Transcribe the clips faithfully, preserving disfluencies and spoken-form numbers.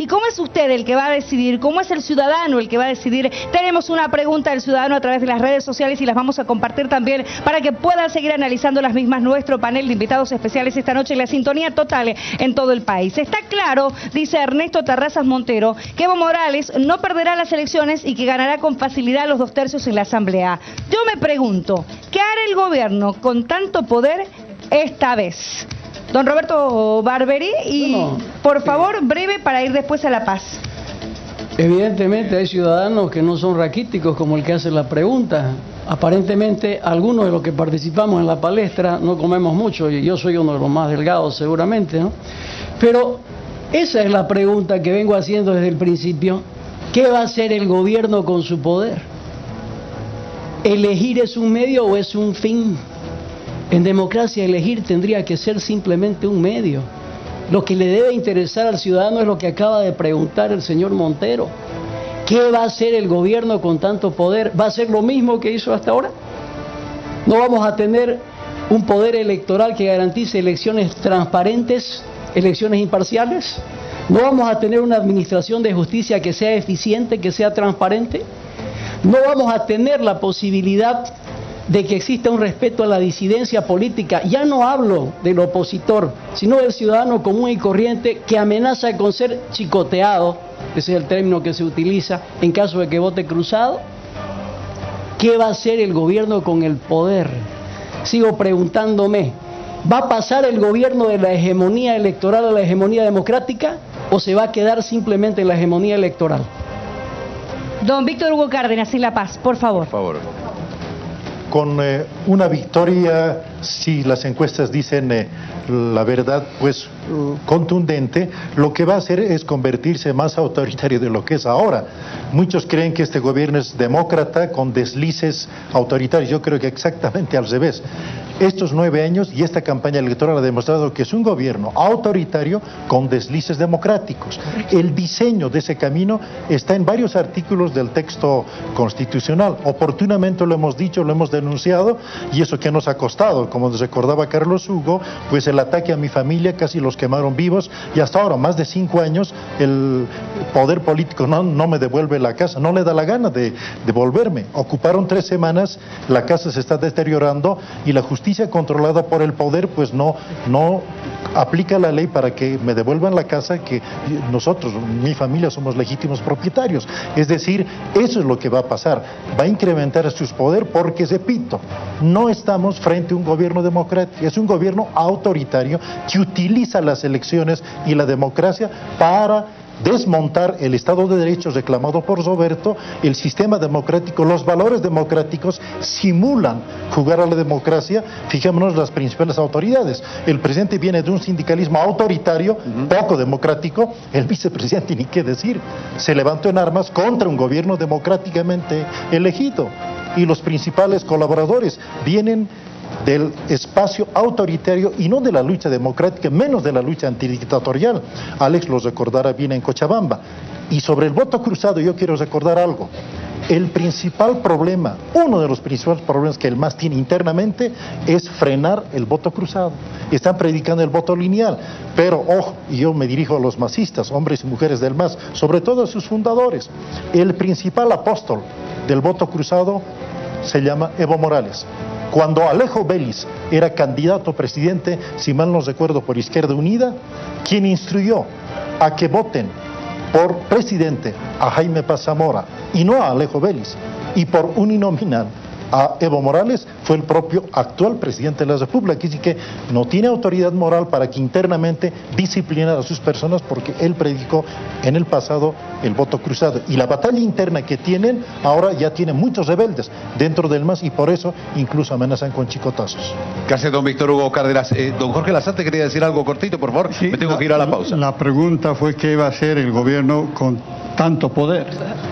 ¿Y cómo es usted el que va a decidir? ¿Cómo es el ciudadano el que va a decidir? Tenemos una pregunta del ciudadano a través de las redes sociales y las vamos a compartir también para que puedan seguir analizando las mismas nuestro panel de invitados especiales esta noche en la sintonía total en todo el país. Está claro, dice Ernesto Terrazas Montero, que Evo Morales no perderá las elecciones y que ganará con facilidad los dos tercios en la Asamblea. Yo me pregunto, ¿qué hará el gobierno con tanto poder esta vez? Don Roberto Barberí, y no, no. por favor, breve para ir después a La Paz. Evidentemente hay ciudadanos que no son raquíticos como el que hace la pregunta. Aparentemente algunos de los que participamos en la palestra no comemos mucho, y yo soy uno de los más delgados seguramente, ¿no? Pero esa es la pregunta que vengo haciendo desde el principio. ¿Qué va a hacer el gobierno con su poder? ¿Elegir es un medio o es un fin? En democracia elegir tendría que ser simplemente un medio. Lo que le debe interesar al ciudadano es lo que acaba de preguntar el señor Montero. ¿Qué va a hacer el gobierno con tanto poder? ¿Va a hacer lo mismo que hizo hasta ahora? ¿No vamos a tener un poder electoral que garantice elecciones transparentes, elecciones imparciales? ¿No vamos a tener una administración de justicia que sea eficiente, que sea transparente? ¿No vamos a tener la posibilidad de que exista un respeto a la disidencia política? Ya no hablo del opositor, sino del ciudadano común y corriente que amenaza con ser chicoteado, ese es el término que se utiliza en caso de que vote cruzado. ¿Qué va a hacer el gobierno con el poder? Sigo preguntándome, ¿va a pasar el gobierno de la hegemonía electoral a la hegemonía democrática o se va a quedar simplemente en la hegemonía electoral? Don Víctor Hugo Cárdenas, en La Paz, por favor. Por favor. Con eh, una victoria, si las encuestas dicen eh, la verdad, pues uh, contundente, lo que va a hacer es convertirse más autoritario de lo que es ahora. Muchos creen que este gobierno es demócrata con deslices autoritarios. Yo creo que exactamente al revés. Estos nueve años y esta campaña electoral ha demostrado que es un gobierno autoritario con deslices democráticos. El diseño de ese camino está en varios artículos del texto constitucional. Oportunamente lo hemos dicho, lo hemos denunciado, y eso que nos ha costado, como nos recordaba Carlos Hugo, pues el ataque a mi familia, casi los quemaron vivos, y hasta ahora, más de cinco años, el poder político no, no me devuelve la casa, no le da la gana de devolverme. Ocuparon tres semanas, la casa se está deteriorando y la justicia controlada por el poder pues no, no aplica la ley para que me devuelvan la casa que nosotros, mi familia, somos legítimos propietarios. Es decir, eso es lo que va a pasar. Va a incrementar su poder porque, repito, no estamos frente a un gobierno democrático, es un gobierno autoritario que utiliza las elecciones y la democracia para desmontar el Estado de Derecho reclamado por Roberto, el sistema democrático, los valores democráticos, simulan jugar a la democracia. Fijémonos las principales autoridades. El presidente viene de un sindicalismo autoritario, uh-huh. poco democrático. El vicepresidente, ni qué decir, se levantó en armas contra un gobierno democráticamente elegido. Y los principales colaboradores vienen del espacio autoritario y no de la lucha democrática, menos de la lucha antidictatorial. Alex los recordará bien en Cochabamba. Y sobre el voto cruzado yo quiero recordar algo. El principal problema, uno de los principales problemas que el M A S tiene internamente es frenar el voto cruzado. Están predicando el voto lineal, pero ojo, y yo me dirijo a los masistas, hombres y mujeres del M A S, sobre todo a sus fundadores. El principal apóstol del voto cruzado se llama Evo Morales. Cuando Alejo Vélez era candidato a presidente, si mal no recuerdo, por Izquierda Unida, quien instruyó a que voten por presidente a Jaime Paz Zamora y no a Alejo Vélez, y por uninominal a Evo Morales, fue el propio actual presidente de la República, así que no tiene autoridad moral para que internamente disciplinara a sus personas, porque él predicó en el pasado el voto cruzado. Y la batalla interna que tienen ahora ya tiene muchos rebeldes dentro del M A S, y por eso incluso amenazan con chicotazos. Gracias, don Víctor Hugo Cárdenas. Eh, don Jorge Lazarte quería decir algo cortito, por favor. Sí, me tengo la, que ir a la pausa. La pregunta fue qué iba a hacer el gobierno con tanto poder.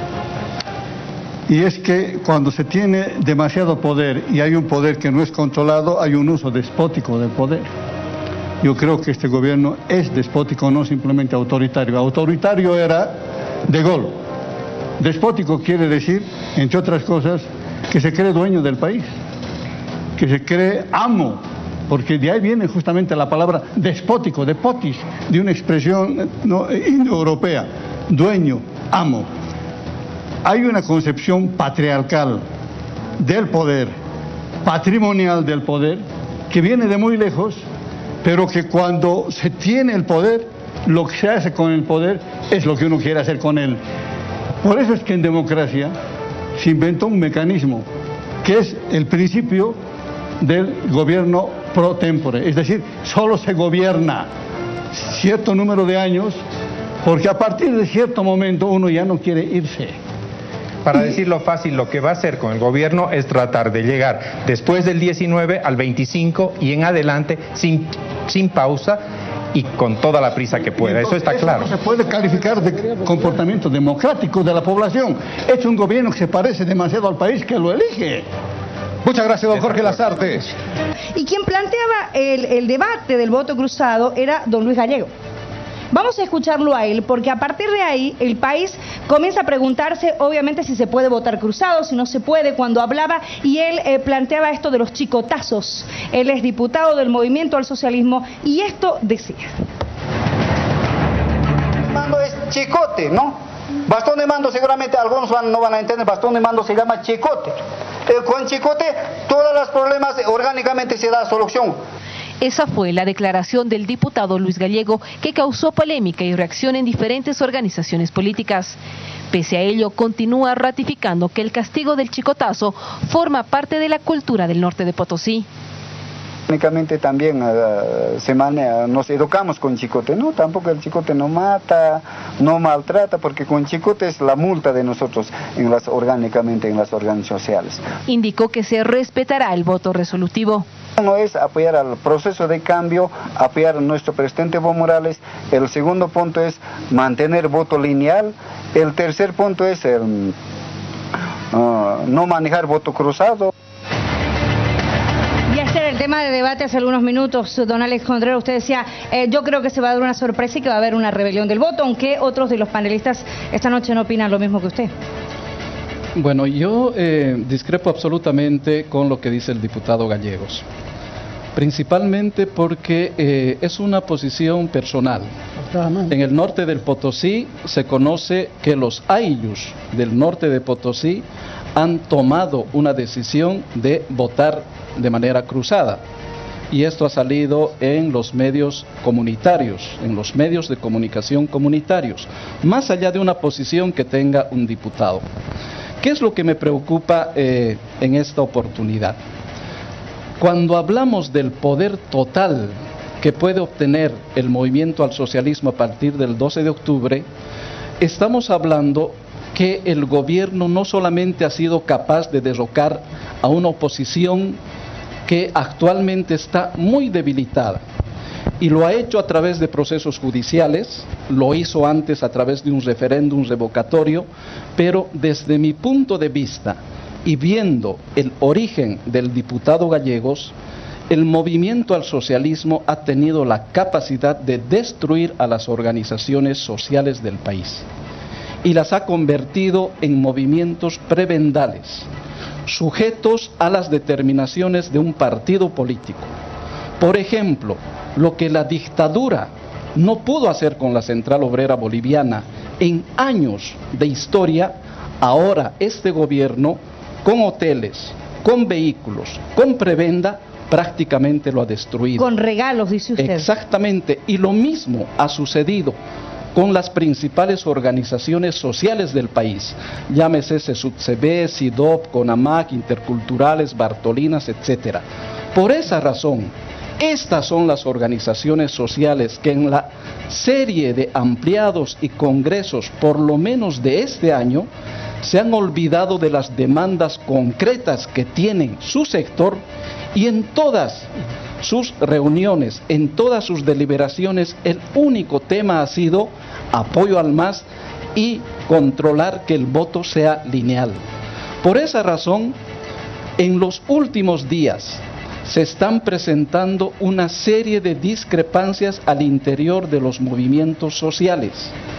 Y es que cuando se tiene demasiado poder y hay un poder que no es controlado, hay un uso despótico del poder. Yo creo que este gobierno es despótico, no simplemente autoritario. Autoritario era De Gaulle. Despótico quiere decir, entre otras cosas, que se cree dueño del país, que se cree amo, porque de ahí viene justamente la palabra despótico, de potis, de una expresión no, indoeuropea. dueño, amo. Hay una concepción patriarcal del poder, patrimonial del poder, que viene de muy lejos, pero que cuando se tiene el poder, lo que se hace con el poder es lo que uno quiere hacer con él. Por eso es que en democracia se inventó un mecanismo que es el principio del gobierno pro tempore, es decir, solo se gobierna cierto número de años, porque a partir de cierto momento uno ya no quiere irse. Para decirlo fácil, lo que va a hacer con el gobierno es tratar de llegar después del diecinueve al veinticinco y en adelante sin, sin pausa y con toda la prisa que pueda. Eso está claro. Eso no se puede calificar de comportamiento democrático de la población. Es un gobierno que se parece demasiado al país que lo elige. Muchas gracias, don Jorge Lasarte. Y quien planteaba el, el debate del voto cruzado era don Luis Gallego. Vamos a escucharlo a él, porque a partir de ahí el país comienza a preguntarse, obviamente, si se puede votar cruzado, si no se puede, cuando hablaba, y él eh, planteaba esto de los chicotazos. Él es diputado del Movimiento al Socialismo, y esto decía. El mando es chicote, ¿no? Bastón de mando seguramente algunos van, no van a entender, bastón de mando se llama chicote. Eh, con chicote todos los problemas orgánicamente se da solución. Esa fue la declaración del diputado Luis Gallego, que causó polémica y reacción en diferentes organizaciones políticas. Pese a ello, continúa ratificando que el castigo del chicotazo forma parte de la cultura del norte de Potosí. Únicamente también uh, se maneja, nos educamos con chicote, no, tampoco el chicote no mata, no maltrata, porque con chicote es la multa de nosotros en las, orgánicamente en las organizaciones sociales. Indicó que se respetará el voto resolutivo. Uno es apoyar al proceso de cambio, apoyar a nuestro presidente Evo Morales. El segundo punto es mantener voto lineal. El tercer punto es el, uh, no manejar voto cruzado. Y este era el tema de debate hace algunos minutos, don Alex Contreras. Usted decía, eh, yo creo que se va a dar una sorpresa y que va a haber una rebelión del voto, aunque otros de los panelistas esta noche no opinan lo mismo que usted. Bueno, yo eh, discrepo absolutamente con lo que dice el diputado Gallegos, principalmente porque eh, es una posición personal. En el norte del Potosí se conoce que los ayllus del norte de Potosí han tomado una decisión de votar de manera cruzada. Y esto ha salido en los medios comunitarios, en los medios de comunicación comunitarios, más allá de una posición que tenga un diputado. ¿Qué es lo que me preocupa eh, en esta oportunidad? Cuando hablamos del poder total que puede obtener el movimiento al socialismo a partir del doce de octubre, estamos hablando que el gobierno no solamente ha sido capaz de derrocar a una oposición que actualmente está muy debilitada, y lo ha hecho a través de procesos judiciales, lo hizo antes a través de un referéndum revocatorio, pero desde mi punto de vista y viendo el origen del diputado Gallegos, el movimiento al socialismo ha tenido la capacidad de destruir a las organizaciones sociales del país y las ha convertido en movimientos prebendales, sujetos a las determinaciones de un partido político. Por ejemplo, lo que la dictadura no pudo hacer con la Central Obrera Boliviana en años de historia, ahora este gobierno, con hoteles, con vehículos, con prebenda, prácticamente lo ha destruido. Con regalos, dice usted. Exactamente, y lo mismo ha sucedido con las principales organizaciones sociales del país, llámese C S U T C B, SIDOP, CONAMAC, Interculturales, Bartolinas, etcétera. Por esa razón, estas son las organizaciones sociales que en la serie de ampliados y congresos, por lo menos de este año, se han olvidado de las demandas concretas que tienen su sector, y en todas sus reuniones, en todas sus deliberaciones, el único tema ha sido apoyo al M A S y controlar que el voto sea lineal. Por esa razón, en los últimos días se están presentando una serie de discrepancias al interior de los movimientos sociales.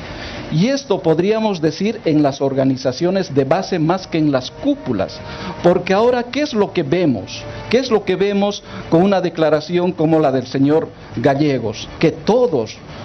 Y esto podríamos decir en las organizaciones de base más que en las cúpulas, porque ahora, ¿qué es lo que vemos? ¿Qué es lo que vemos con una declaración como la del señor Gallegos? Que todos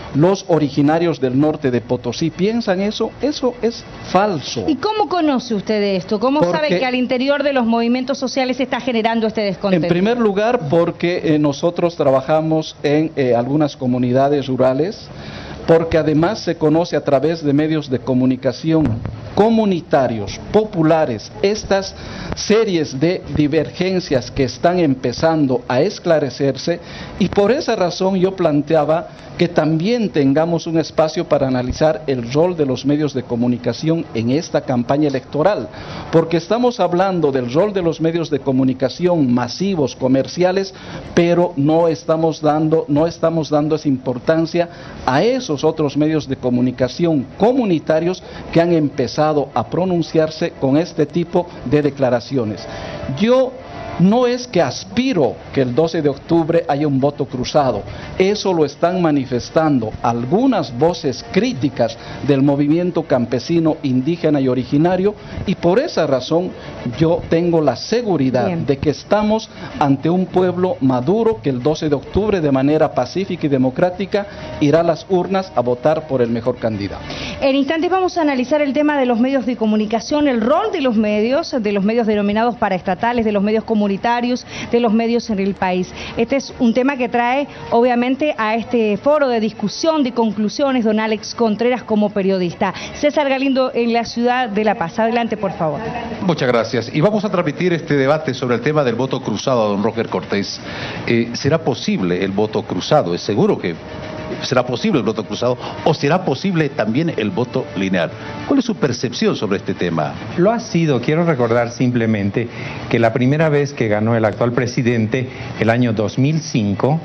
los originarios del norte de Potosí. ¿Piensan eso? Eso es falso. ¿Y cómo conoce usted esto? ¿Cómo Porque, sabe que al interior de los movimientos sociales se está generando este descontento? En primer lugar, porque eh, nosotros trabajamos en eh, algunas comunidades rurales, porque además se conoce a través de medios de comunicación comunitarios, populares, estas series de divergencias que están empezando a esclarecerse, y por esa razón yo planteaba que también tengamos un espacio para analizar el rol de los medios de comunicación en esta campaña electoral, porque estamos hablando del rol de los medios de comunicación masivos, comerciales, pero no estamos dando, no estamos dando esa importancia a esos otros medios de comunicación comunitarios que han empezado a pronunciarse con este tipo de declaraciones. Yo no es que aspiro que el doce de octubre haya un voto cruzado, eso lo están manifestando algunas voces críticas del movimiento campesino, indígena y originario, y por esa razón yo tengo la seguridad Bien. de que estamos ante un pueblo maduro que el doce de octubre de manera pacífica y democrática irá a las urnas a votar por el mejor candidato. En instantes vamos a analizar el tema de los medios de comunicación, el rol de los medios, de los medios denominados paraestatales, de los medios comunitarios, de los medios en el país. Este es un tema que trae obviamente a este foro de discusión, de conclusiones, don Alex Contreras como periodista. César Galindo en la ciudad de La Paz. Adelante, por favor. Muchas gracias. Y vamos a transmitir este debate sobre el tema del voto cruzado a don Roger Cortés. Eh, ¿Será posible el voto cruzado? Es seguro que ¿será posible el voto cruzado o será posible también el voto lineal? ¿Cuál es su percepción sobre este tema? Lo ha sido. Quiero recordar simplemente que la primera vez que ganó el actual presidente, el año dos mil cinco,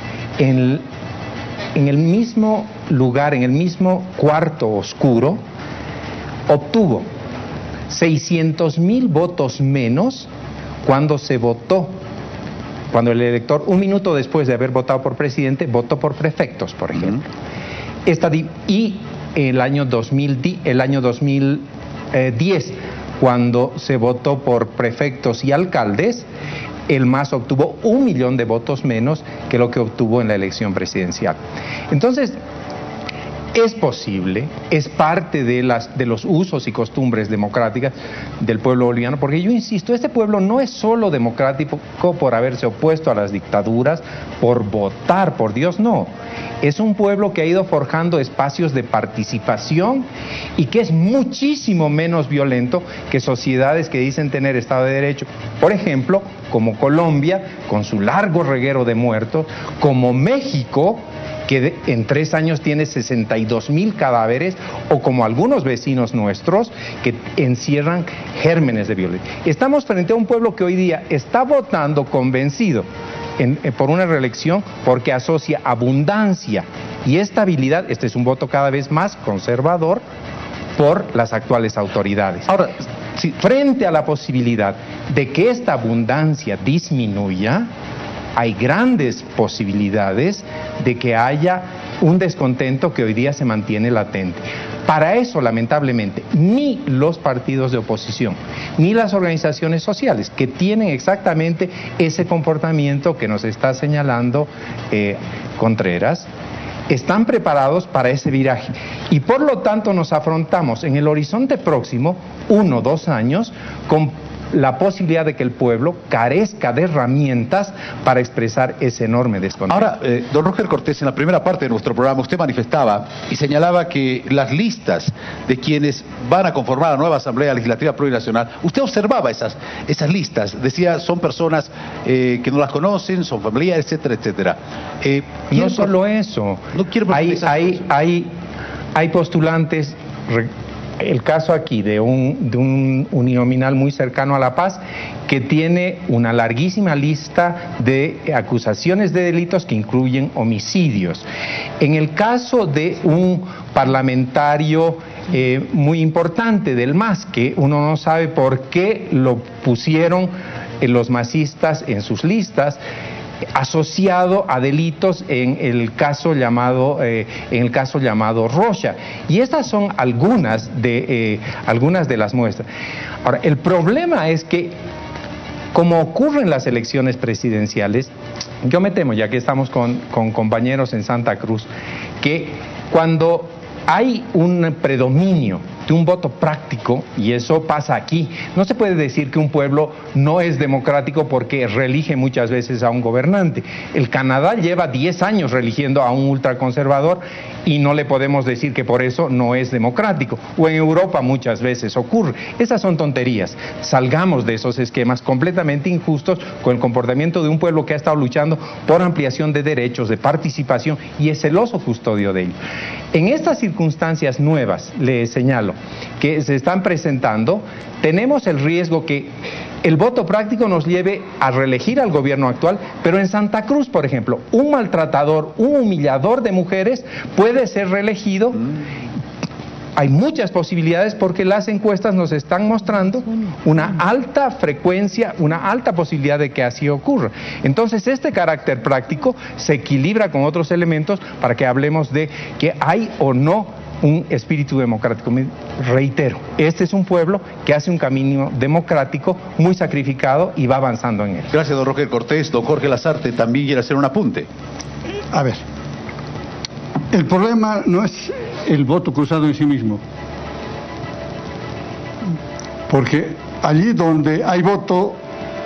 en el, en el mismo lugar, en el mismo cuarto oscuro, obtuvo seiscientos mil votos menos cuando se votó. Cuando el elector, un minuto después de haber votado por presidente, votó por prefectos, por ejemplo. Uh-huh. Esta, y el año dos mil, el año dos mil diez, cuando se votó por prefectos y alcaldes, el M A S obtuvo un millón de votos menos que lo que obtuvo en la elección presidencial. Entonces, es posible, es parte de, las, de los usos y costumbres democráticas del pueblo boliviano, porque yo insisto, este pueblo no es solo democrático por haberse opuesto a las dictaduras, por votar, por Dios, no. Es un pueblo que ha ido forjando espacios de participación y que es muchísimo menos violento que sociedades que dicen tener Estado de Derecho. Por ejemplo, como Colombia, con su largo reguero de muertos, como México, que de, en tres años tiene sesenta y dos mil cadáveres, o como algunos vecinos nuestros que encierran gérmenes de violencia. Estamos frente a un pueblo que hoy día está votando convencido en, en, por una reelección porque asocia abundancia y estabilidad. Este es un voto cada vez más conservador por las actuales autoridades. Ahora, si, frente a la posibilidad de que esta abundancia disminuya, hay grandes posibilidades de que haya un descontento que hoy día se mantiene latente. Para eso, lamentablemente, ni los partidos de oposición, ni las organizaciones sociales, que tienen exactamente ese comportamiento que nos está señalando eh, Contreras, están preparados para ese viraje. Y por lo tanto nos afrontamos en el horizonte próximo, uno o dos años, con la posibilidad de que el pueblo carezca de herramientas para expresar ese enorme descontento. Ahora, eh, don Roger Cortés, en la primera parte de nuestro programa usted manifestaba y señalaba que las listas de quienes van a conformar la nueva Asamblea Legislativa Plurinacional, usted observaba esas, esas listas, decía, son personas eh, que no las conocen, son familiares, etcétera, etcétera. Eh, no solo eso, no quiero hay, hay, hay, hay postulantes... El caso aquí de un, de un uninominal muy cercano a La Paz que tiene una larguísima lista de acusaciones de delitos que incluyen homicidios. En el caso de un parlamentario eh, muy importante del M A S, que uno no sabe por qué lo pusieron eh, los masistas en sus listas, asociado a delitos en el caso llamado eh, en el caso llamado Rocha, y estas son algunas de eh, algunas de las muestras. Ahora, el problema es que, como ocurre en las elecciones presidenciales, yo me temo, ya que estamos con, con compañeros en Santa Cruz, que cuando hay un predominio de un voto práctico, y eso pasa aquí, no se puede decir que un pueblo no es democrático porque reelige muchas veces a un gobernante. El Canadá lleva diez años reeligiendo a un ultraconservador y no le podemos decir que por eso no es democrático. O en Europa muchas veces ocurre. Esas son tonterías. Salgamos de esos esquemas completamente injustos con el comportamiento de un pueblo que ha estado luchando por ampliación de derechos, de participación, y es celoso custodio de ello. En estas circunstancias nuevas, le señalo, que se están presentando, tenemos el riesgo que el voto práctico nos lleve a reelegir al gobierno actual, pero en Santa Cruz, por ejemplo, un maltratador, un humillador de mujeres puede ser reelegido. Hay muchas posibilidades porque las encuestas nos están mostrando una alta frecuencia, una alta posibilidad de que así ocurra. Entonces, este carácter práctico se equilibra con otros elementos para que hablemos de que hay o no un espíritu democrático. Me reitero, este es un pueblo que hace un camino democrático muy sacrificado y va avanzando en él. Gracias, don Roger Cortés. Don Jorge Lasarte también quiere hacer un apunte. A ver, el problema no es el voto cruzado en sí mismo, porque allí donde hay voto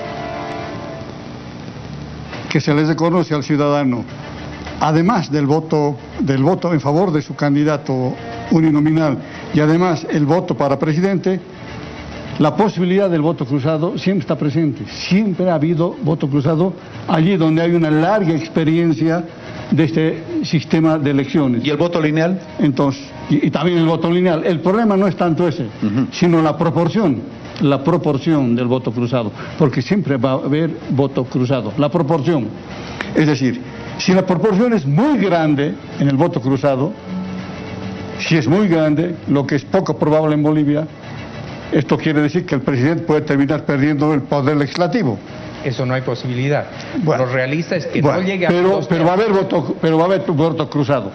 que se les reconoce al ciudadano, además del voto, del voto en favor de su candidato uninominal y además el voto para presidente, la posibilidad del voto cruzado siempre está presente. Siempre ha habido voto cruzado allí donde hay una larga experiencia de este sistema de elecciones. ¿Y el voto lineal? Entonces, y, y también el voto lineal. El problema no es tanto ese, uh-huh. sino la proporción, la proporción del voto cruzado, porque siempre va a haber voto cruzado. La proporción, es decir, si la proporción es muy grande en el voto cruzado, si es muy grande, lo que es poco probable en Bolivia, esto quiere decir que el presidente puede terminar perdiendo el poder legislativo. Eso no hay posibilidad. Bueno, lo realista es que bueno, no llegue a... Pero, pero, va a haber voto, pero va a haber voto cruzado.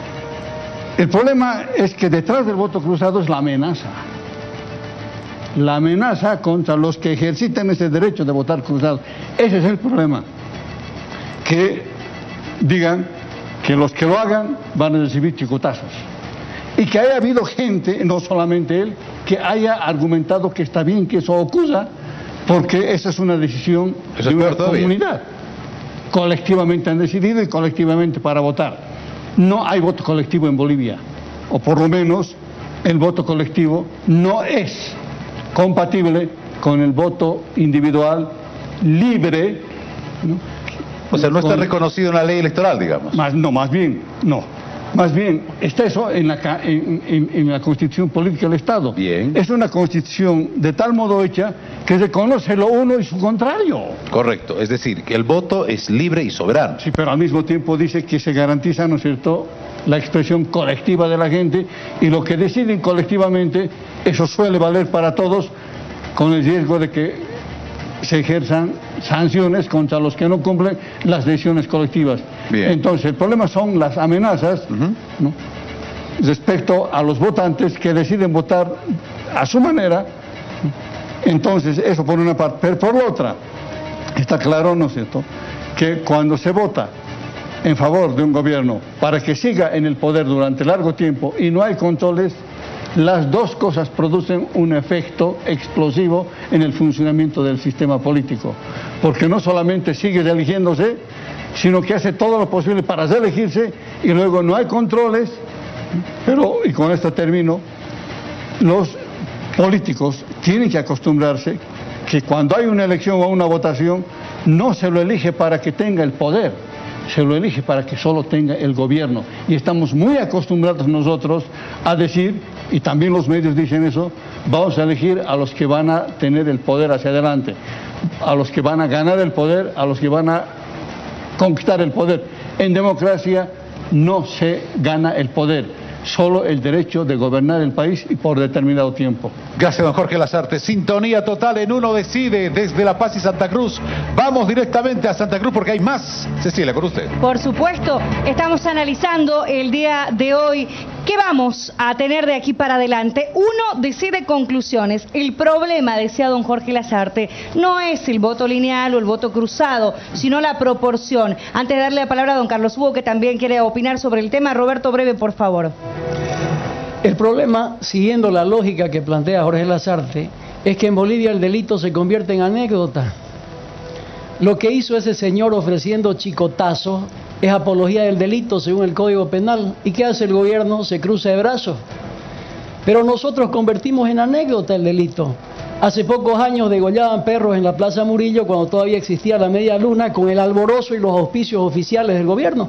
El problema es que detrás del voto cruzado es la amenaza. La amenaza contra los que ejercitan ese derecho de votar cruzado. Ese es el problema. Que digan que los que lo hagan van a recibir chicotazos. Y que haya habido gente, no solamente él, que haya argumentado que está bien que eso ocurra, porque esa es una decisión eso de es una todavía. comunidad. Colectivamente han decidido y colectivamente para votar. No hay voto colectivo en Bolivia, o por lo menos el voto colectivo no es compatible con el voto individual libre, ¿no? O sea, no está reconocido en la ley electoral, digamos. Más, no, más bien, no. Más bien, está eso en la, en, en, en la Constitución Política del Estado. Bien. Es una Constitución de tal modo hecha que reconoce lo uno y su contrario. Correcto, es decir, que el voto es libre y soberano. Sí, pero al mismo tiempo dice que se garantiza, ¿no es cierto?, la expresión colectiva de la gente, y lo que deciden colectivamente, eso suele valer para todos, con el riesgo de que se ejerzan sanciones contra los que no cumplen las decisiones colectivas. Bien. Entonces, el problema son las amenazas, uh-huh. ¿no?, respecto a los votantes que deciden votar a su manera. Entonces, eso por una parte. Pero por la otra, está claro, ¿no es cierto?, que cuando se vota en favor de un gobierno para que siga en el poder durante largo tiempo y no hay controles, las dos cosas producen un efecto explosivo en el funcionamiento del sistema político, porque no solamente sigue reeligiéndose, sino que hace todo lo posible para reelegirse y luego no hay controles. Pero, y con esto termino, los políticos tienen que acostumbrarse que cuando hay una elección o una votación, no se lo elige para que tenga el poder, se lo elige para que solo tenga el gobierno. Y estamos muy acostumbrados nosotros a decir, y también los medios dicen eso, vamos a elegir a los que van a tener el poder hacia adelante, a los que van a ganar el poder, a los que van a conquistar el poder. En democracia no se gana el poder, solo el derecho de gobernar el país y por determinado tiempo. Gracias, don Jorge Lasarte. Sintonía total en Uno Decide desde La Paz y Santa Cruz. Vamos directamente a Santa Cruz porque hay más. Cecilia, con usted. Por supuesto, estamos analizando el día de hoy ¿Qué vamos a tener de aquí para adelante? Uno decide conclusiones. El problema, decía don Jorge Lasarte, no es el voto lineal o el voto cruzado, sino la proporción. Antes de darle la palabra a don Carlos Hugo, que también quiere opinar sobre el tema, Roberto, breve, por favor. El problema, siguiendo la lógica que plantea Jorge Lasarte, es que en Bolivia el delito se convierte en anécdota. Lo que hizo ese señor ofreciendo chicotazos es apología del delito según el Código Penal. ¿Y qué hace el gobierno? Se cruza de brazos. Pero nosotros convertimos en anécdota el delito. Hace pocos años degollaban perros en la Plaza Murillo cuando todavía existía la media luna con el alborozo y los auspicios oficiales del gobierno.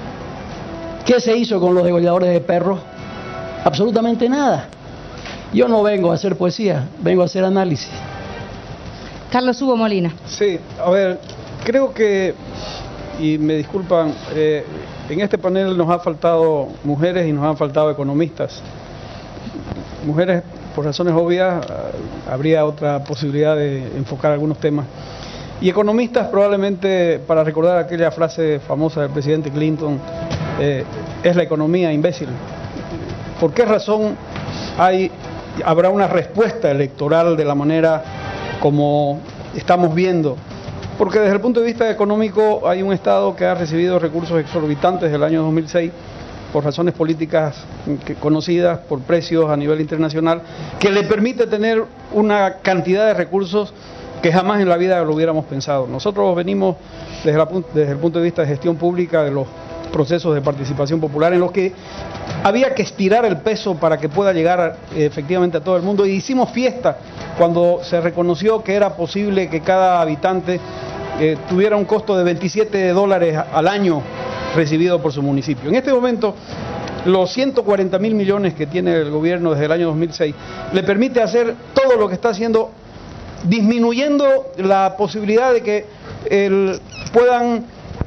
¿Qué se hizo con los degolladores de perros? Absolutamente nada. Yo no vengo a hacer poesía, vengo a hacer análisis. Carlos Hugo Molina. Sí, a ver, creo que, y me disculpan, eh, en este panel nos ha faltado mujeres y nos han faltado economistas. Mujeres, por razones obvias, habría otra posibilidad de enfocar algunos temas. Y economistas probablemente, para recordar aquella frase famosa del presidente Clinton, eh, es la economía imbécil. ¿Por qué razón hay, habrá una respuesta electoral de la manera como estamos viendo? Porque desde el punto de vista económico hay un Estado que ha recibido recursos exorbitantes desde el año dos mil seis por razones políticas que, conocidas, por precios a nivel internacional, que le permite tener una cantidad de recursos que jamás en la vida lo hubiéramos pensado. Nosotros venimos desde, la, desde el punto de vista de gestión pública de los procesos de participación popular en los que había que estirar el peso para que pueda llegar eh, efectivamente a todo el mundo, y hicimos fiesta cuando se reconoció que era posible que cada habitante eh, tuviera un costo de veintisiete dólares al año recibido por su municipio. En este momento los ciento cuarenta mil millones que tiene el gobierno desde el año dos mil seis le permite hacer todo lo que está haciendo, disminuyendo la posibilidad de que el, puedan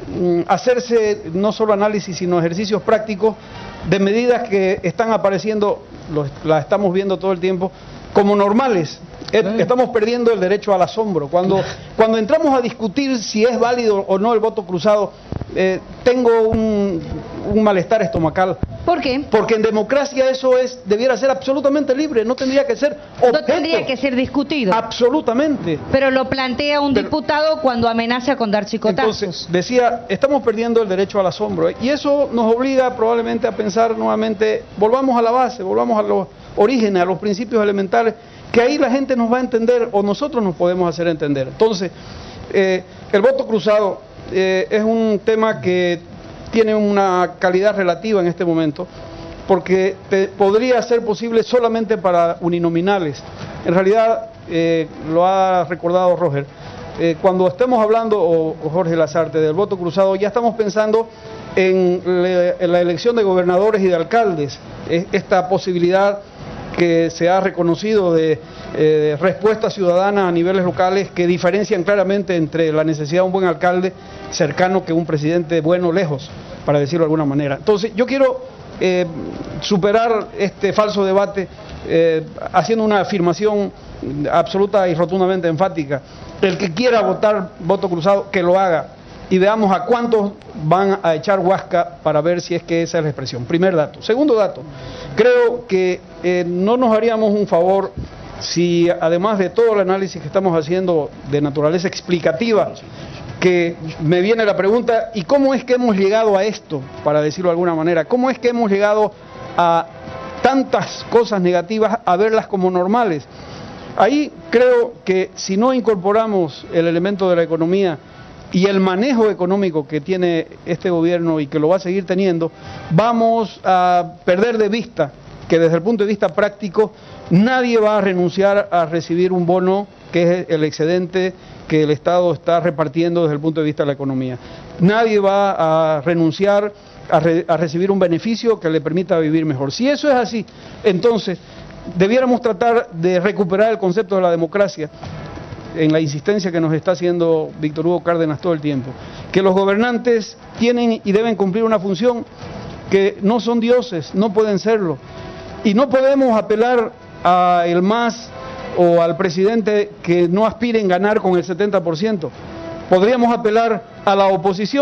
hacerse no solo análisis sino ejercicios prácticos de medidas que están apareciendo, los, las estamos viendo todo el tiempo, como normales. Estamos perdiendo el derecho al asombro. Cuando, cuando entramos a discutir si es válido o no el voto cruzado, eh, tengo un, un malestar estomacal. ¿Por qué? Porque en democracia eso es debiera ser absolutamente libre, no tendría que ser objeto. No tendría que ser discutido. Absolutamente. Pero lo plantea un Pero, diputado cuando amenaza con dar chicotazos. Entonces, decía, estamos perdiendo el derecho al asombro, ¿eh? Y eso nos obliga probablemente a pensar nuevamente, volvamos a la base, volvamos a los orígenes, a los principios elementales, que ahí la gente nos va a entender o nosotros nos podemos hacer entender. Entonces, eh, el voto cruzado eh, es un tema que tiene una calidad relativa en este momento, porque te, podría ser posible solamente para uninominales. En realidad, eh, lo ha recordado Roger, eh, cuando estemos hablando, o, o Jorge Lasarte, del voto cruzado, ya estamos pensando en, le, en la elección de gobernadores y de alcaldes, eh, esta posibilidad que se ha reconocido de eh, respuesta ciudadana a niveles locales que diferencian claramente entre la necesidad de un buen alcalde cercano que un presidente bueno lejos, para decirlo de alguna manera. Entonces yo quiero eh, superar este falso debate eh, haciendo una afirmación absoluta y rotundamente enfática. El que quiera votar voto cruzado, que lo haga, y veamos a cuántos van a echar huasca para ver si es que esa es la expresión. Primer dato. Segundo dato, creo que eh, no nos haríamos un favor si, además de todo el análisis que estamos haciendo de naturaleza explicativa, que me viene la pregunta, ¿y cómo es que hemos llegado a esto? Para decirlo de alguna manera, ¿cómo es que hemos llegado a tantas cosas negativas a verlas como normales? Ahí creo que si no incorporamos el elemento de la economía y el manejo económico que tiene este gobierno y que lo va a seguir teniendo, vamos a perder de vista que desde el punto de vista práctico nadie va a renunciar a recibir un bono que es el excedente que el Estado está repartiendo desde el punto de vista de la economía. Nadie va a renunciar a, re, a recibir un beneficio que le permita vivir mejor. Si eso es así, entonces debiéramos tratar de recuperar el concepto de la democracia en la insistencia que nos está haciendo Víctor Hugo Cárdenas todo el tiempo, que los gobernantes tienen y deben cumplir una función, que no son dioses, no pueden serlo, y no podemos apelar al MAS o al presidente que no aspiren a ganar con el setenta por ciento. Podríamos apelar a la oposición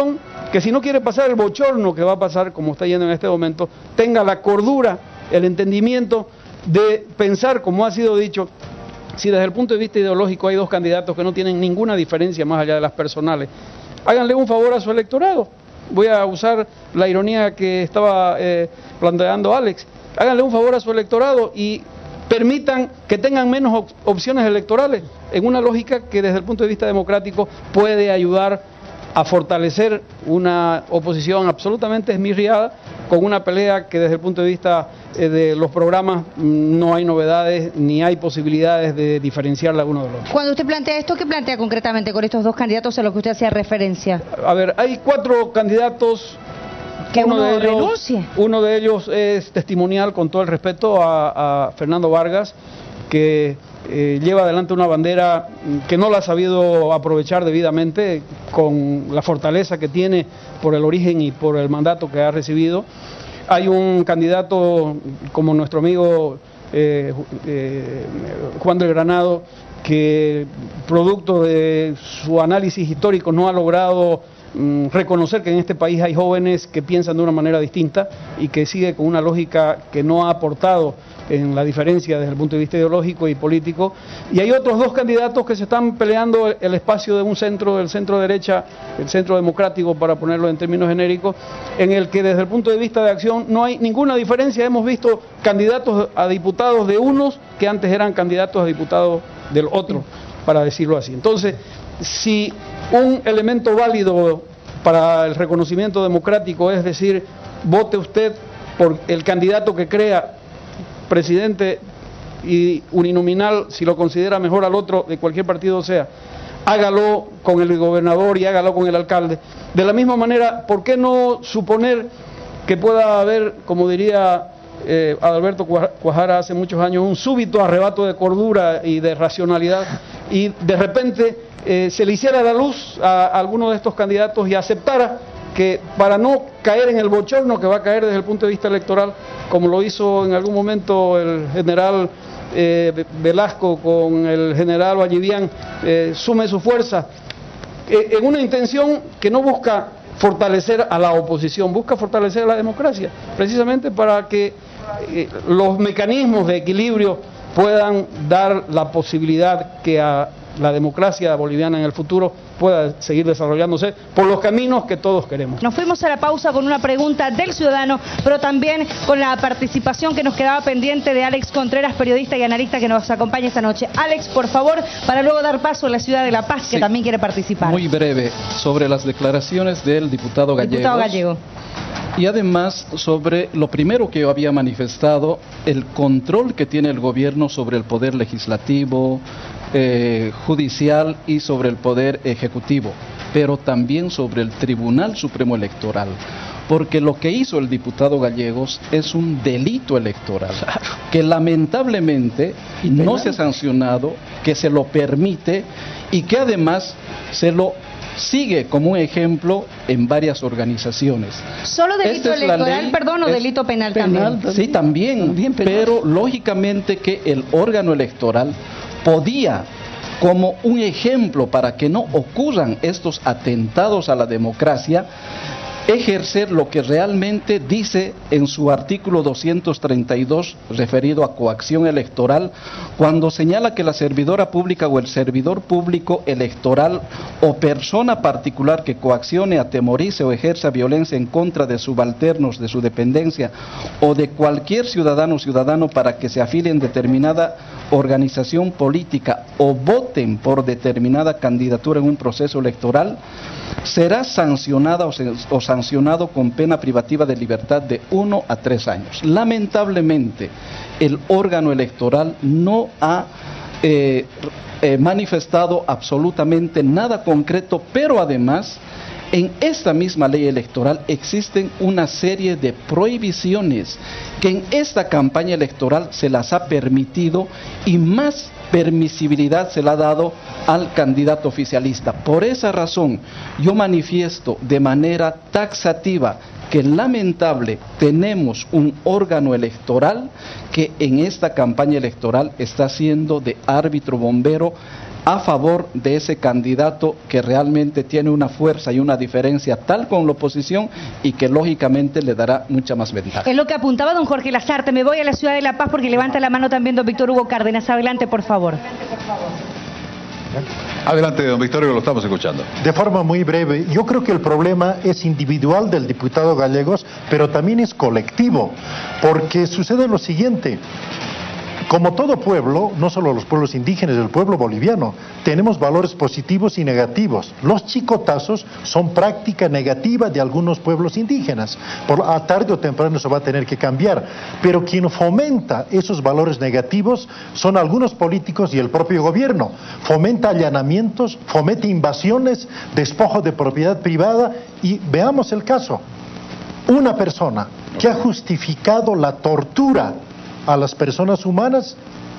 que si no quiere pasar el bochorno que va a pasar, como está yendo en este momento, tenga la cordura, el entendimiento de pensar, como ha sido dicho, si desde el punto de vista ideológico hay dos candidatos que no tienen ninguna diferencia más allá de las personales, háganle un favor a su electorado. Voy a usar la ironía que estaba eh, planteando Alex. Háganle un favor a su electorado y permitan que tengan menos op opciones electorales, en una lógica que desde el punto de vista democrático puede ayudar a fortalecer una oposición absolutamente esmirriada, con una pelea que desde el punto de vista eh, de los programas no hay novedades ni hay posibilidades de diferenciarla uno del otro. Cuando usted plantea esto, ¿qué plantea concretamente con estos dos candidatos a los que usted hacía referencia? A ver, hay cuatro candidatos. Que uno, uno de ellos, renuncie. Uno de ellos es testimonial, con todo el respeto, a, a Fernando Vargas, que eh, lleva adelante una bandera que no la ha sabido aprovechar debidamente, con la fortaleza que tiene por el origen y por el mandato que ha recibido. Hay un candidato como nuestro amigo eh, eh, Juan del Granado, que producto de su análisis histórico no ha logrado reconocer que en este país hay jóvenes que piensan de una manera distinta y que sigue con una lógica que no ha aportado en la diferencia desde el punto de vista ideológico y político. Y hay otros dos candidatos que se están peleando el espacio de un centro, del centro derecha, el centro democrático, para ponerlo en términos genéricos, en el que desde el punto de vista de acción no hay ninguna diferencia. Hemos visto candidatos a diputados de unos que antes eran candidatos a diputados del otro, para decirlo así. Entonces, si un elemento válido para el reconocimiento democrático es decir, vote usted por el candidato que crea presidente y uninominal, si lo considera mejor al otro, de cualquier partido sea, hágalo con el gobernador y hágalo con el alcalde. De la misma manera, ¿por qué no suponer que pueda haber, como diría eh, Adalberto Cuajara hace muchos años, un súbito arrebato de cordura y de racionalidad, y de repente eh, se le hiciera la luz a, a alguno de estos candidatos y aceptara que, para no caer en el bochorno que va a caer desde el punto de vista electoral, como lo hizo en algún momento el general eh, Velasco con el general Vallivian, eh, sume su fuerza, eh, en una intención que no busca fortalecer a la oposición, busca fortalecer a la democracia, precisamente para que eh, los mecanismos de equilibrio puedan dar la posibilidad que a la democracia boliviana en el futuro pueda seguir desarrollándose por los caminos que todos queremos. Nos fuimos a la pausa con una pregunta del ciudadano, pero también con la participación que nos quedaba pendiente de Alex Contreras, periodista y analista que nos acompaña esta noche. Alex, por favor, para luego dar paso a la ciudad de La Paz, que sí, también quiere participar. Muy breve, sobre las declaraciones del diputado Gallegos. Diputado Gallego. Y además sobre lo primero que yo había manifestado, el control que tiene el gobierno sobre el poder legislativo, eh, judicial y sobre el poder ejecutivo, pero también sobre el Tribunal Supremo Electoral, porque lo que hizo el diputado Gallegos es un delito electoral, claro, que lamentablemente no se ha sancionado, que se lo permite y que además se lo sigue como un ejemplo en varias organizaciones. ¿Solo delito es electoral, ley, perdón, o delito penal, penal también? Sí, también, también pero lógicamente que el órgano electoral podía, como un ejemplo para que no ocurran estos atentados a la democracia, ejercer lo que realmente dice en su artículo doscientos treinta y dos referido a coacción electoral, cuando señala que la servidora pública o el servidor público electoral o persona particular que coaccione, atemorice o ejerza violencia en contra de subalternos de su dependencia o de cualquier ciudadano o ciudadano para que se afilien en determinada organización política o voten por determinada candidatura en un proceso electoral, será sancionada o, se, o sancionado con pena privativa de libertad de uno a tres años. Lamentablemente, el órgano electoral no ha eh, eh, manifestado absolutamente nada concreto, pero además, en esta misma ley electoral existen una serie de prohibiciones que en esta campaña electoral se las ha permitido y más permisibilidad se le ha dado al candidato oficialista. Por esa razón, yo manifiesto de manera taxativa que lamentable tenemos un órgano electoral que en esta campaña electoral está siendo de árbitro bombero a favor de ese candidato que realmente tiene una fuerza y una diferencia tal con la oposición y que lógicamente le dará mucha más ventaja. Es lo que apuntaba don Jorge Lazarte. Me voy a la ciudad de La Paz porque levanta la mano también don Víctor Hugo Cárdenas. Adelante, por favor. Adelante, don Victorio, lo estamos escuchando. De forma muy breve, yo creo que el problema es individual del diputado Gallegos, pero también es colectivo, porque sucede lo siguiente. Como todo pueblo, no solo los pueblos indígenas, el pueblo boliviano, tenemos valores positivos y negativos. Los chicotazos son práctica negativa de algunos pueblos indígenas. Por a tarde o temprano eso va a tener que cambiar. Pero quien fomenta esos valores negativos son algunos políticos y el propio gobierno. Fomenta allanamientos, fomenta invasiones, despojo de propiedad privada y veamos el caso. Una persona que ha justificado la tortura a las personas humanas,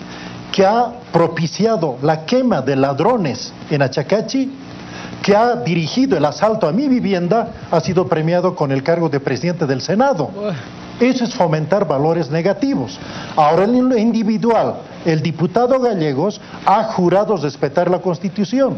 que ha propiciado la quema de ladrones en Achacachi, que ha dirigido el asalto a mi vivienda, ha sido premiado con el cargo de presidente del Senado. Eso es fomentar valores negativos. Ahora en lo individual, el diputado Gallegos ha jurado respetar la Constitución.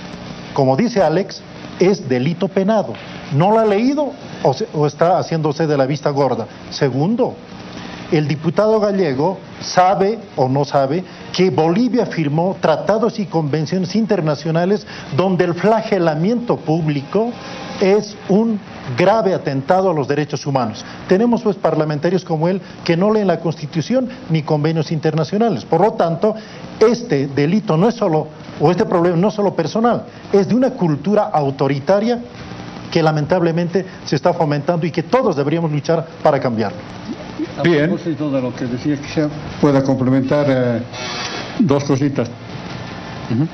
Como dice Alex, es delito penado. ¿No lo ha leído o, se, o está haciéndose de la vista gorda? Segundo, el diputado gallego sabe o no sabe que Bolivia firmó tratados y convenciones internacionales donde el flagelamiento público es un grave atentado a los derechos humanos. Tenemos pues parlamentarios como él que no leen la Constitución ni convenios internacionales. Por lo tanto, este delito no es solo, o este problema no es solo personal, es de una cultura autoritaria que lamentablemente se está fomentando y que todos deberíamos luchar para cambiarlo. Bien. A propósito de lo que decía, quizá pueda complementar eh, dos cositas. Uh-huh.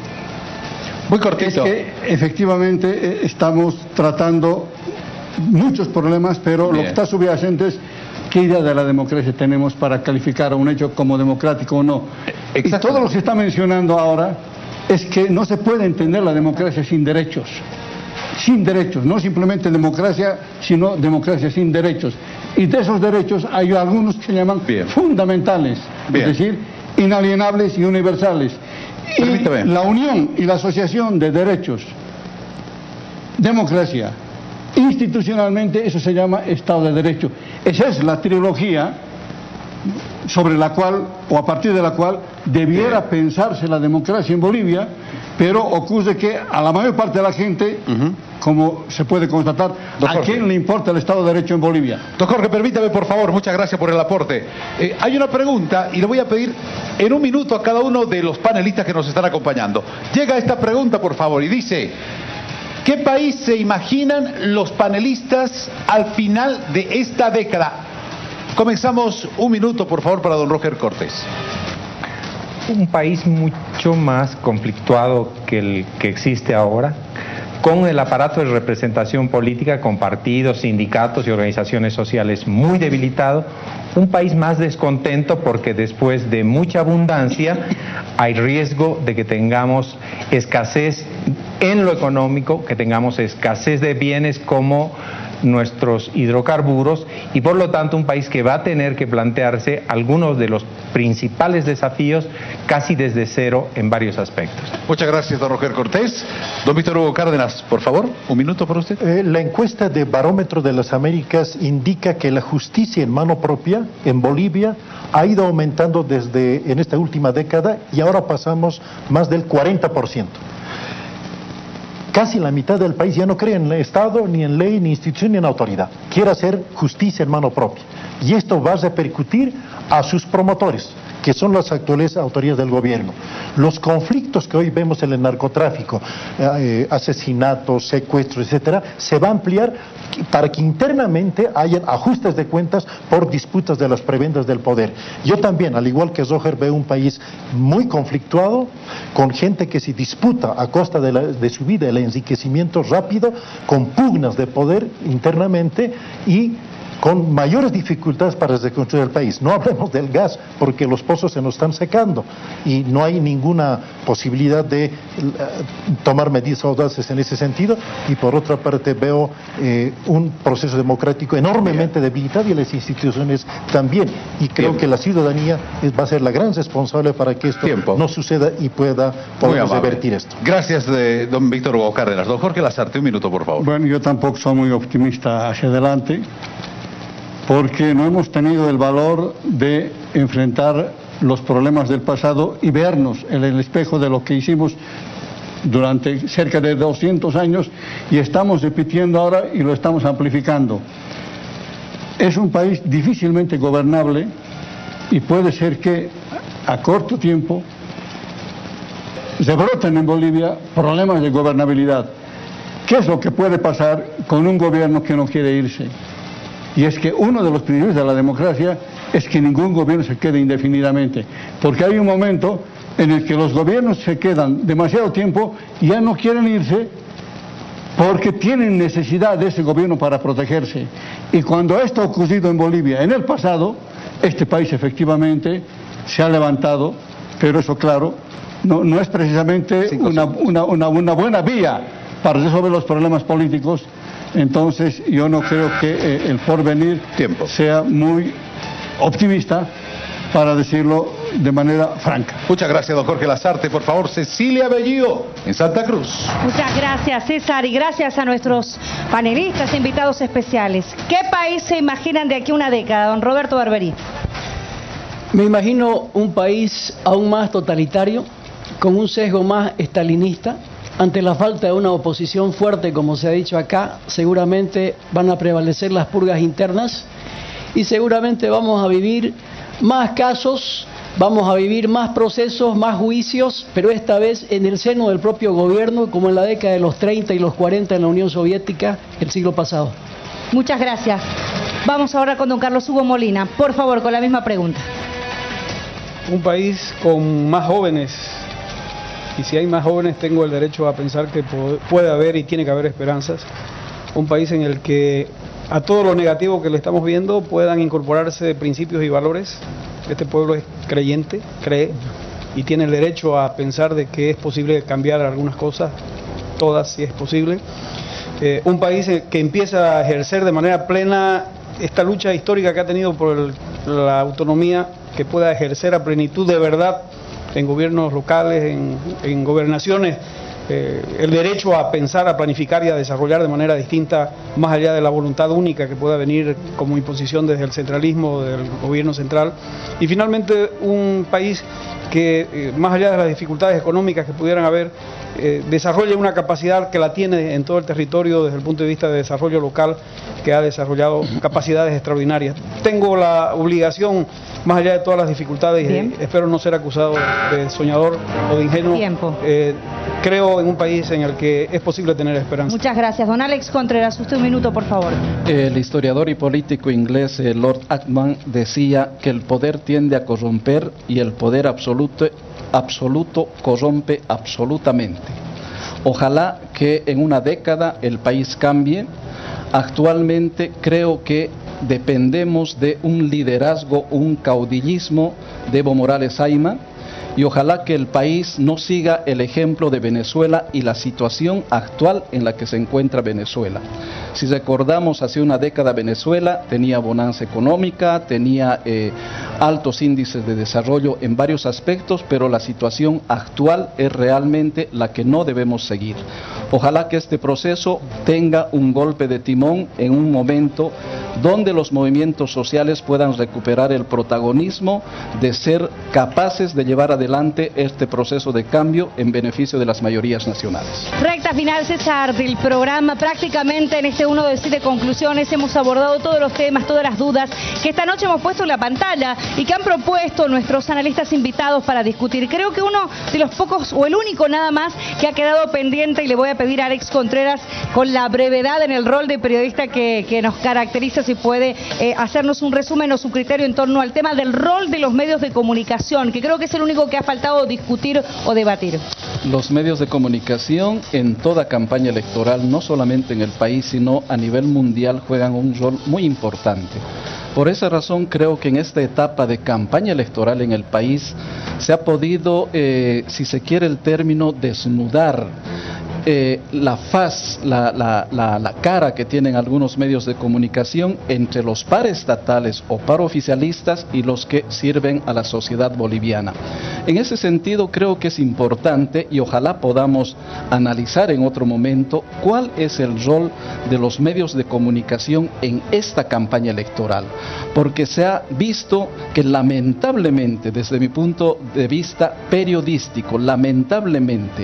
Muy cortito. Es que efectivamente eh, estamos tratando muchos problemas, pero Bien. Lo que está subyacente es qué idea de la democracia tenemos para calificar a un hecho como democrático o no. Y todo lo que se está mencionando ahora es que no se puede entender la democracia sin derechos. Sin derechos, no simplemente democracia, sino democracia sin derechos. Y de esos derechos hay algunos que se llaman Bien. fundamentales, Bien. es decir, inalienables y universales. Y la unión y la asociación de derechos, democracia, institucionalmente, eso se llama Estado de Derecho. Esa es la trilogía sobre la cual, o a partir de la cual, debiera Bien. pensarse la democracia en Bolivia, pero ocurre que a la mayor parte de la gente, uh-huh. como se puede constatar, Don ¿a Jorge. quién le importa el Estado de Derecho en Bolivia? Don Jorge, permítame por favor, muchas gracias por el aporte. Eh, hay una pregunta y le voy a pedir en un minuto a cada uno de los panelistas que nos están acompañando. Llega esta pregunta, por favor, y dice: ¿qué país se imaginan los panelistas al final de esta década? Comenzamos un minuto, por favor, para don Roger Cortés. Un país mucho más conflictuado que el que existe ahora, con el aparato de representación política, con partidos, sindicatos y organizaciones sociales muy debilitado, un país más descontento porque después de mucha abundancia hay riesgo de que tengamos escasez en lo económico, que tengamos escasez de bienes como nuestros hidrocarburos y por lo tanto un país que va a tener que plantearse algunos de los principales desafíos casi desde cero en varios aspectos. Muchas gracias, don Roger Cortés. Don Víctor Hugo Cárdenas, por favor, un minuto para usted. Eh, la encuesta de Barómetro de las Américas indica que la justicia en mano propia en Bolivia ha ido aumentando desde en esta última década y ahora pasamos más del cuarenta por ciento. Casi la mitad del país ya no cree en el Estado, ni en ley, ni institución, ni en autoridad. Quiere hacer justicia en mano propia. Y esto va a repercutir a sus promotores, que son las actuales autoridades del gobierno. Los conflictos que hoy vemos en el narcotráfico, eh, asesinatos, secuestros, etcétera, se va a ampliar para que internamente haya ajustes de cuentas por disputas de las prebendas del poder. Yo también, al igual que Roger, veo un país muy conflictuado, con gente que se disputa a costa de, la, de su vida el enriquecimiento rápido, con pugnas de poder internamente y con mayores dificultades para reconstruir el país. No hablemos del gas, porque los pozos se nos están secando y no hay ninguna posibilidad de uh, tomar medidas audaces en ese sentido. Y por otra parte veo eh, un proceso democrático enormemente debilitado y las instituciones también. Y creo Tiempo. que la ciudadanía es, va a ser la gran responsable para que esto Tiempo. no suceda y pueda podamos revertir esto. Gracias, de, don Víctor Hugo Cárdenas. Don Jorge Lasarte, un minuto, por favor. Bueno, yo tampoco soy muy optimista hacia adelante, porque no hemos tenido el valor de enfrentar los problemas del pasado y vernos en el espejo de lo que hicimos durante cerca de doscientos años y estamos repitiendo ahora y lo estamos amplificando. Es un país difícilmente gobernable y puede ser que a corto tiempo se broten en Bolivia problemas de gobernabilidad. ¿Qué es lo que puede pasar con un gobierno que no quiere irse? Y es que uno de los principios de la democracia es que ningún gobierno se quede indefinidamente, porque hay un momento en el que los gobiernos se quedan demasiado tiempo y ya no quieren irse porque tienen necesidad de ese gobierno para protegerse. Y cuando esto ha ocurrido en Bolivia en el pasado, este país efectivamente se ha levantado, pero eso claro, no, no es precisamente una, una, una, una buena vía para resolver los problemas políticos. Entonces yo no creo que eh, el porvenir Tiempo. sea muy optimista, para decirlo de manera franca. Muchas gracias, don Jorge Lasarte. Por favor, Cecilia Bellío, en Santa Cruz. Muchas gracias, César, y gracias a nuestros panelistas e invitados especiales. ¿Qué país se imaginan de aquí a una década, don Roberto Barberí? Me imagino un país aún más totalitario, con un sesgo más estalinista. Ante la falta de una oposición fuerte, como se ha dicho acá, seguramente van a prevalecer las purgas internas y seguramente vamos a vivir más casos, vamos a vivir más procesos, más juicios, pero esta vez en el seno del propio gobierno, como en la década de los treinta y los cuarenta en la Unión Soviética, el siglo pasado. Muchas gracias. Vamos ahora con don Carlos Hugo Molina, por favor, con la misma pregunta. Un país con más jóvenes, y si hay más jóvenes tengo el derecho a pensar que puede haber y tiene que haber esperanzas. Un país en el que a todo lo negativo que le estamos viendo puedan incorporarse principios y valores. Este pueblo es creyente, cree y tiene el derecho a pensar de que es posible cambiar algunas cosas, todas si es posible. Eh, un país que empieza a ejercer de manera plena esta lucha histórica que ha tenido por el, la autonomía, que pueda ejercer a plenitud de verdad en gobiernos locales, en, en gobernaciones, eh, el derecho a pensar, a planificar y a desarrollar de manera distinta, más allá de la voluntad única que pueda venir como imposición desde el centralismo, del gobierno central. Y finalmente un país que, eh, más allá de las dificultades económicas que pudieran haber, eh, desarrolle una capacidad que la tiene en todo el territorio desde el punto de vista de desarrollo local, que ha desarrollado capacidades extraordinarias. Tengo la obligación, más allá de todas las dificultades, y espero no ser acusado de soñador o de ingenuo, eh, creo en un país en el que es posible tener esperanza. Muchas gracias. Don Alex Contreras, usted un minuto, por favor. El historiador y político inglés eh, Lord Acton decía que el poder tiende a corromper y el poder absoluto, absoluto corrompe absolutamente. Ojalá que en una década el país cambie. Actualmente creo que dependemos de un liderazgo, un caudillismo de Evo Morales Ayma, y ojalá que el país no siga el ejemplo de Venezuela y la situación actual en la que se encuentra Venezuela. Si recordamos, hace una década Venezuela tenía bonanza económica, tenía eh, altos índices de desarrollo en varios aspectos, pero la situación actual es realmente la que no debemos seguir. Ojalá que este proceso tenga un golpe de timón en un momento donde los movimientos sociales puedan recuperar el protagonismo de ser capaces de llevar adelante este proceso de cambio en beneficio de las mayorías nacionales. Recta final, César, del programa. Prácticamente en este uno de siete conclusiones hemos abordado todos los temas, todas las dudas que esta noche hemos puesto en la pantalla y que han propuesto nuestros analistas invitados para discutir. Creo que uno de los pocos, o el único nada más, que ha quedado pendiente, y le voy a pedir a Alex Contreras, con la brevedad en el rol de periodista que, que nos caracteriza, si puede eh, hacernos un resumen o su criterio en torno al tema del rol de los medios de comunicación, que creo que es el único que ha faltado discutir o debatir. los medios de comunicación en toda campaña electoral, no solamente en el país, sino a nivel mundial, juegan un rol muy importante. Por esa razón creo que en esta etapa de campaña electoral en el país se ha podido, eh, si se quiere el término, desnudar Eh, la faz, la, la, la, la cara que tienen algunos medios de comunicación entre los paraestatales o paraoficialistas y los que sirven a la sociedad boliviana. En ese sentido creo que es importante, y ojalá podamos analizar en otro momento, cuál es el rol de los medios de comunicación en esta campaña electoral, porque se ha visto que lamentablemente, desde mi punto de vista periodístico, lamentablemente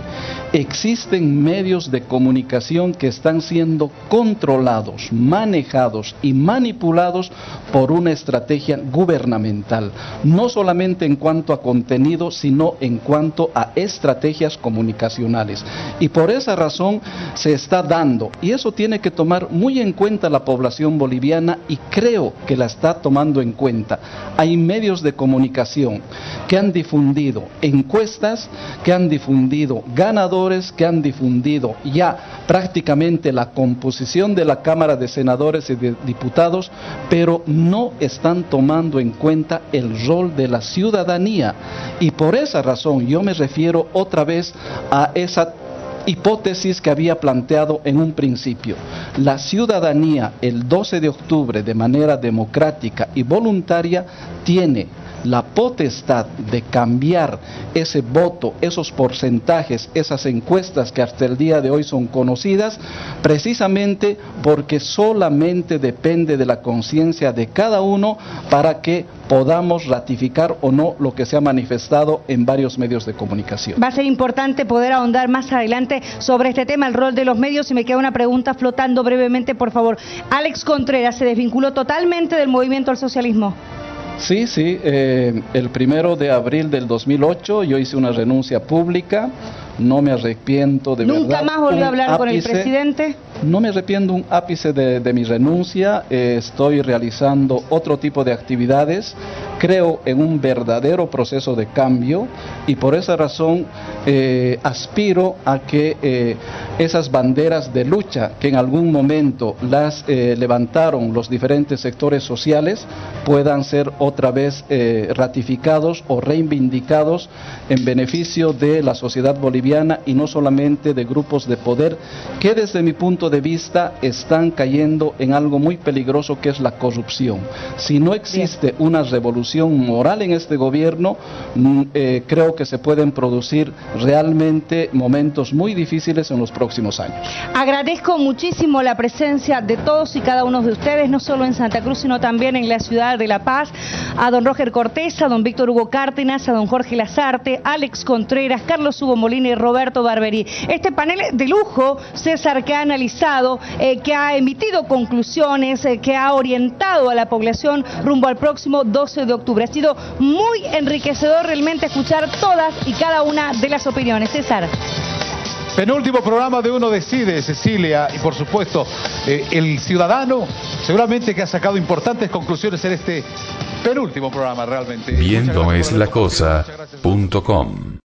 existen medios de comunicación que están siendo controlados, manejados y manipulados por una estrategia gubernamental, no solamente en cuanto a contenido, sino en cuanto a estrategias comunicacionales. Y por esa razón se está dando, y eso tiene que tomar muy en cuenta la población boliviana, y creo que la está tomando en cuenta. Hay medios de comunicación que han difundido encuestas, que han difundido ganadores, que han difundido ya prácticamente la composición de la Cámara de Senadores y de Diputados, pero no están tomando en cuenta el rol de la ciudadanía. Y por esa razón yo me refiero otra vez a esa hipótesis que había planteado en un principio. La ciudadanía el doce de octubre, de manera democrática y voluntaria, tiene la potestad de cambiar ese voto, esos porcentajes, esas encuestas que hasta el día de hoy son conocidas, precisamente porque solamente depende de la conciencia de cada uno para que podamos ratificar o no lo que se ha manifestado en varios medios de comunicación. Va a ser importante poder ahondar más adelante sobre este tema, el rol de los medios, y me queda una pregunta flotando brevemente, por favor. Alex Contreras se desvinculó totalmente del movimiento al socialismo. Sí, sí, eh, el primero de abril del dos mil ocho yo hice una renuncia pública, no me arrepiento de verdad. ¿Nunca más volvió a hablar con el presidente? No me arrepiento un ápice de, de mi renuncia, eh, estoy realizando otro tipo de actividades, creo en un verdadero proceso de cambio, y por esa razón eh, aspiro a que eh, esas banderas de lucha que en algún momento las eh, levantaron los diferentes sectores sociales puedan ser otra vez eh, ratificados o reivindicados en beneficio de la sociedad boliviana, y no solamente de grupos de poder que desde mi punto de vista están cayendo en algo muy peligroso, que es la corrupción. Si no existe Bien. una revolución moral en este gobierno, eh, creo que se pueden producir realmente momentos muy difíciles en los próximos años. Agradezco muchísimo la presencia de todos y cada uno de ustedes, no solo en Santa Cruz, sino también en la ciudad de La Paz, a don Roger Cortés, a don Víctor Hugo Cárdenas, a don Jorge Lazarte, Alex Contreras, Carlos Hugo Molina y Roberto Barberí. Este panel de lujo, César, que ha analizado, eh, que ha emitido conclusiones, eh, que ha orientado a la población rumbo al próximo doce de octubre. Ha sido muy enriquecedor realmente escuchar todas y cada una de las opiniones. César. Penúltimo programa de Uno Decide, Cecilia, y por supuesto, eh, el ciudadano seguramente que ha sacado importantes conclusiones en este penúltimo programa realmente. Viendo es la cosa punto com